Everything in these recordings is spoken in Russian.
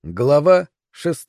Глава 6.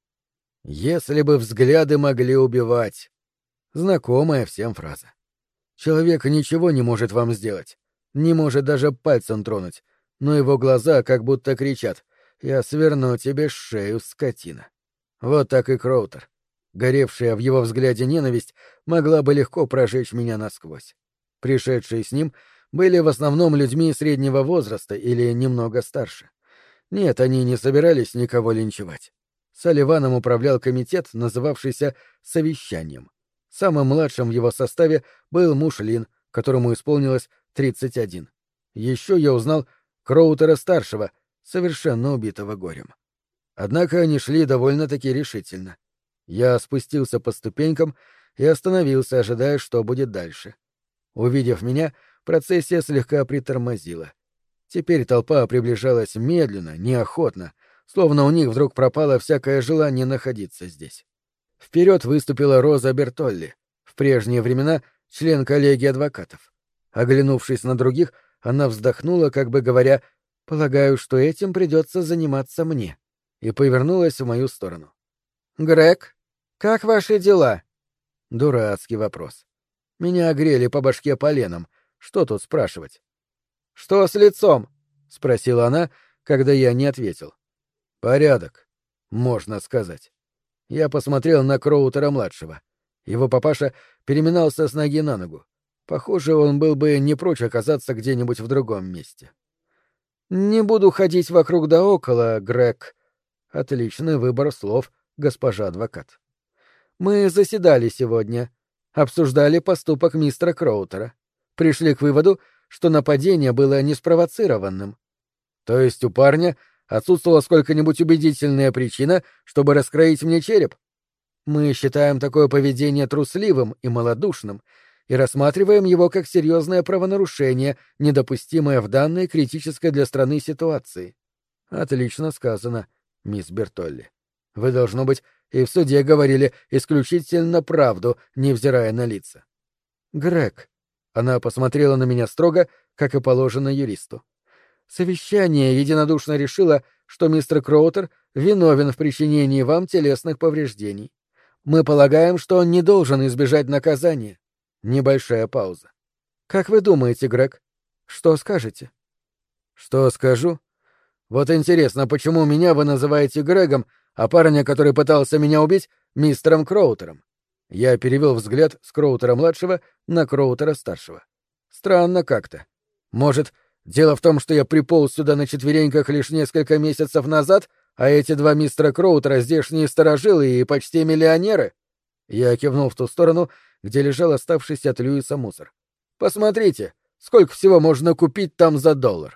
Если бы взгляды могли убивать. Знакомая всем фраза. Человек ничего не может вам сделать, не может даже пальцем тронуть, но его глаза как будто кричат: «Я сверну тебе шею, скотина». Вот так и Кроутер. Горевшая в его взгляде ненависть могла бы легко прожечь меня насквозь. Пришедшие с ним были в основном людьми среднего возраста или немного старше. Нет, они не собирались никого линчевать. Салливаном управлял комитет, называвшийся «совещанием». Самым младшим в его составе был муж Лин, которому исполнилось 31. Еще я узнал Кроутера-старшего, совершенно убитого горем. Однако они шли довольно-таки решительно. Я спустился по ступенькам и остановился, ожидая, что будет дальше. Увидев меня, процессия слегка притормозила. Теперь толпа приближалась медленно, неохотно, словно у них вдруг пропало всякое желание находиться здесь. Вперед выступила Роза Бертолли, в прежние времена член коллегии адвокатов. Оглянувшись на других, она вздохнула, как бы говоря: «Полагаю, что этим придется заниматься мне», и повернулась в мою сторону. «Грег, как ваши дела?» Дурацкий вопрос. Меня огрели по башке поленом. Что тут спрашивать? «Что с лицом?» — спросила она, когда я не ответил. «Порядок, можно сказать». Я посмотрел на Кроутера-младшего. Его папаша переминался с ноги на ногу. Похоже, он был бы не прочь оказаться где-нибудь в другом месте. «Не буду ходить вокруг да около, Грег». Отличный выбор слов, госпожа адвокат. «Мы заседали сегодня, обсуждали поступок мистера Кроутера. Пришли к выводу, что нападение было неспровоцированным». «То есть у парня отсутствовала сколько-нибудь убедительная причина, чтобы раскроить мне череп? Мы считаем такое поведение трусливым и малодушным и рассматриваем его как серьезное правонарушение, недопустимое в данной критической для страны ситуации». «Отлично сказано, мисс Бертолли. Вы, должно быть, и в суде говорили исключительно правду, невзирая на лица». «Грег», — она посмотрела на меня строго, как и положено юристу. «Совещание единодушно решило, что мистер Кроутер виновен в причинении вам телесных повреждений. Мы полагаем, что он не должен избежать наказания». Небольшая пауза. «Как вы думаете, Грег? Что скажете?» «Что скажу? Вот интересно, почему меня вы называете Грегом, а парня, который пытался меня убить, мистером Кроутером?» Я перевел взгляд с Кроутера-младшего на Кроутера-старшего. «Странно как-то. Может, дело в том, что я приполз сюда на четвереньках лишь несколько месяцев назад, а эти два мистера Кроутера здешние старожилы и почти миллионеры?» Я кивнул в ту сторону, где лежал оставшийся от Льюиса мусор. «Посмотрите, сколько всего можно купить там за $1».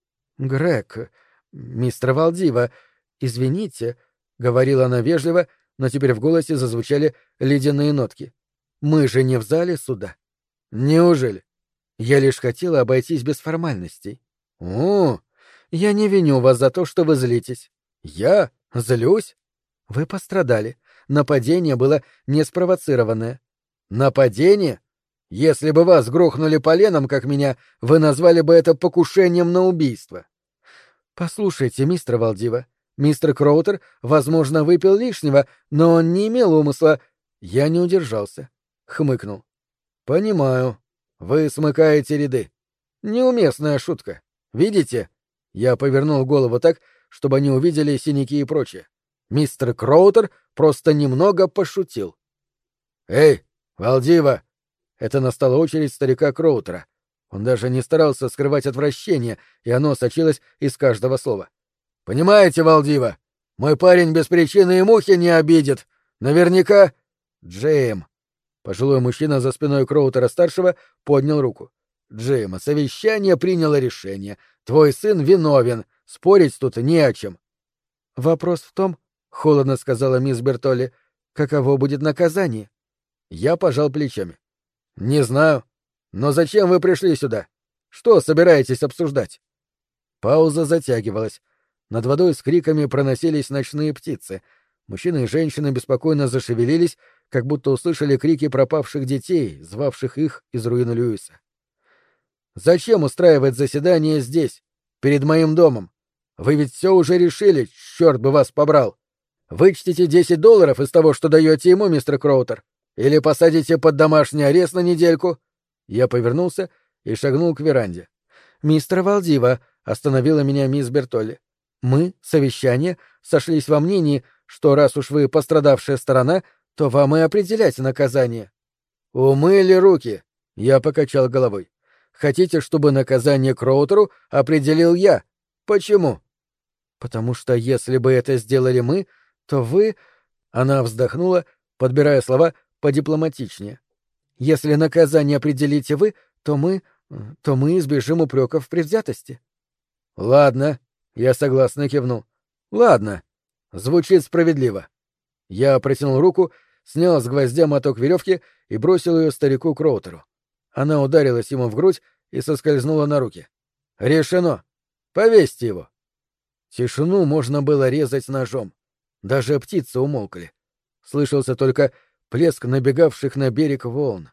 «Грег, мистер Валдива, извините», — говорила она вежливо, но теперь в голосе зазвучали ледяные нотки. «Мы же не в зале суда». «Неужели?» «Я лишь хотела обойтись без формальностей». «О, я не виню вас за то, что вы злитесь». «Я? Злюсь?» «Вы пострадали. Нападение было неспровоцированное». «Нападение? Если бы вас грохнули поленом, как меня, вы назвали бы это покушением на убийство». «Послушайте, мистер Валдива, мистер Кроутер, возможно, выпил лишнего, но он не имел умысла...» Я не удержался. Хмыкнул. «Понимаю. Вы смыкаете ряды. Неуместная шутка. Видите?» Я повернул голову так, чтобы они увидели синяки и прочее. Мистер Кроутер просто немного пошутил. «Эй, Валдива!» Это настала очередь старика Кроутера. Он даже не старался скрывать отвращение, и оно сочилось из каждого слова. «Понимаете, Валдива, мой парень без причины и мухи не обидит. Наверняка...» «Джейм!» Пожилой мужчина за спиной Кроутера-старшего поднял руку. «Джейм, совещание приняло решение. Твой сын виновен. Спорить тут не о чем». «Вопрос в том, — холодно сказала мисс Бертолли, — каково будет наказание?» Я пожал плечами. «Не знаю. Но зачем вы пришли сюда? Что собираетесь обсуждать?» Пауза затягивалась. Над водой с криками проносились ночные птицы. Мужчины и женщины беспокойно зашевелились, как будто услышали крики пропавших детей, звавших их из руин Льюиса. «Зачем устраивать заседание здесь, перед моим домом? Вы ведь все уже решили, черт бы вас побрал! Вычтите $10 из того, что даете ему, мистер Кроутер, или посадите под домашний арест на недельку». Я повернулся и шагнул к веранде. «Мистер Валдива», — остановила меня мисс Бертолли, — «мы, совещание, сошлись во мнении, что раз уж вы пострадавшая сторона, то вам и определять наказание». «Умыли руки», — я покачал головой. «Хотите, чтобы наказание Кроутеру определил я? Почему?» «Потому что если бы это сделали мы, то вы...» Она вздохнула, подбирая слова подипломатичнее. «Если наказание определите вы, то мы избежим упреков в предвзятости». «Ладно», — я согласно кивнул. «Ладно. Звучит справедливо». Я протянул руку, снял с гвоздя моток веревки и бросил ее старику Кроутеру. Она ударилась ему в грудь и соскользнула на руки. «Решено. Повесьте его». Тишину можно было резать ножом. Даже птицы умолкли. Слышался только плеск набегавших на берег волн.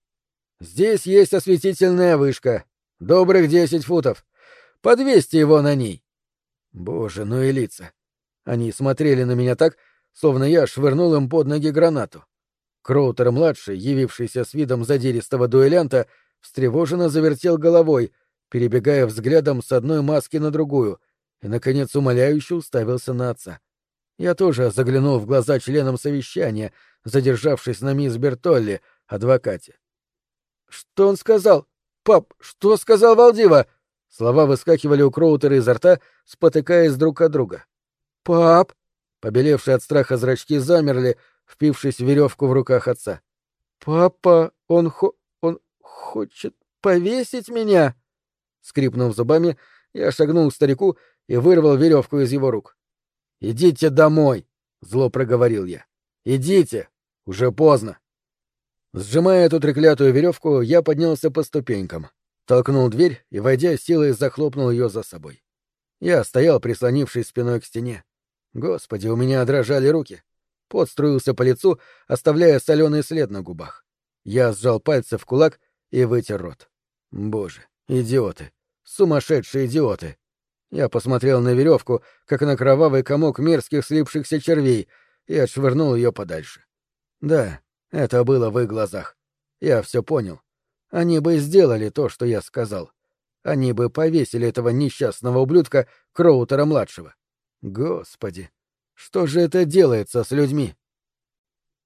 «Здесь есть осветительная вышка. Добрых 10 футов. Подвесьте его на ней». Боже, ну и лица. Они смотрели на меня так, словно я швырнул им под ноги гранату. Кроутер-младший, явившийся с видом задиристого дуэлянта, встревоженно завертел головой, перебегая взглядом с одной маски на другую, и, наконец, умоляюще уставился на отца. Я тоже заглянул в глаза членам совещания, задержавшись на мисс Бертолли, адвокате. «Что он сказал? Пап, что сказал Валдива?» Слова выскакивали у Кроутера изо рта, спотыкаясь друг от друга. «Пап!» Побелевшие от страха зрачки замерли, впившись в веревку в руках отца. «Папа, он хочет повесить меня?» Скрипнув зубами, я шагнул к старику и вырвал веревку из его рук. «Идите домой!» — зло проговорил я. «Идите! Уже поздно!» Сжимая эту треклятую веревку, я поднялся по ступенькам, толкнул дверь и, войдя, силой захлопнул ее за собой. Я стоял, прислонившись спиной к стене. Господи, у меня дрожали руки. Пот струился по лицу, оставляя соленый след на губах. Я сжал пальцы в кулак и вытер рот. Боже, идиоты! Сумасшедшие идиоты! Я посмотрел на веревку, как на кровавый комок мерзких слипшихся червей, и отшвырнул ее подальше. Да, это было в их глазах. Я все понял. Они бы сделали то, что я сказал. Они бы повесили этого несчастного ублюдка Кроутера-младшего. Господи, что же это делается с людьми?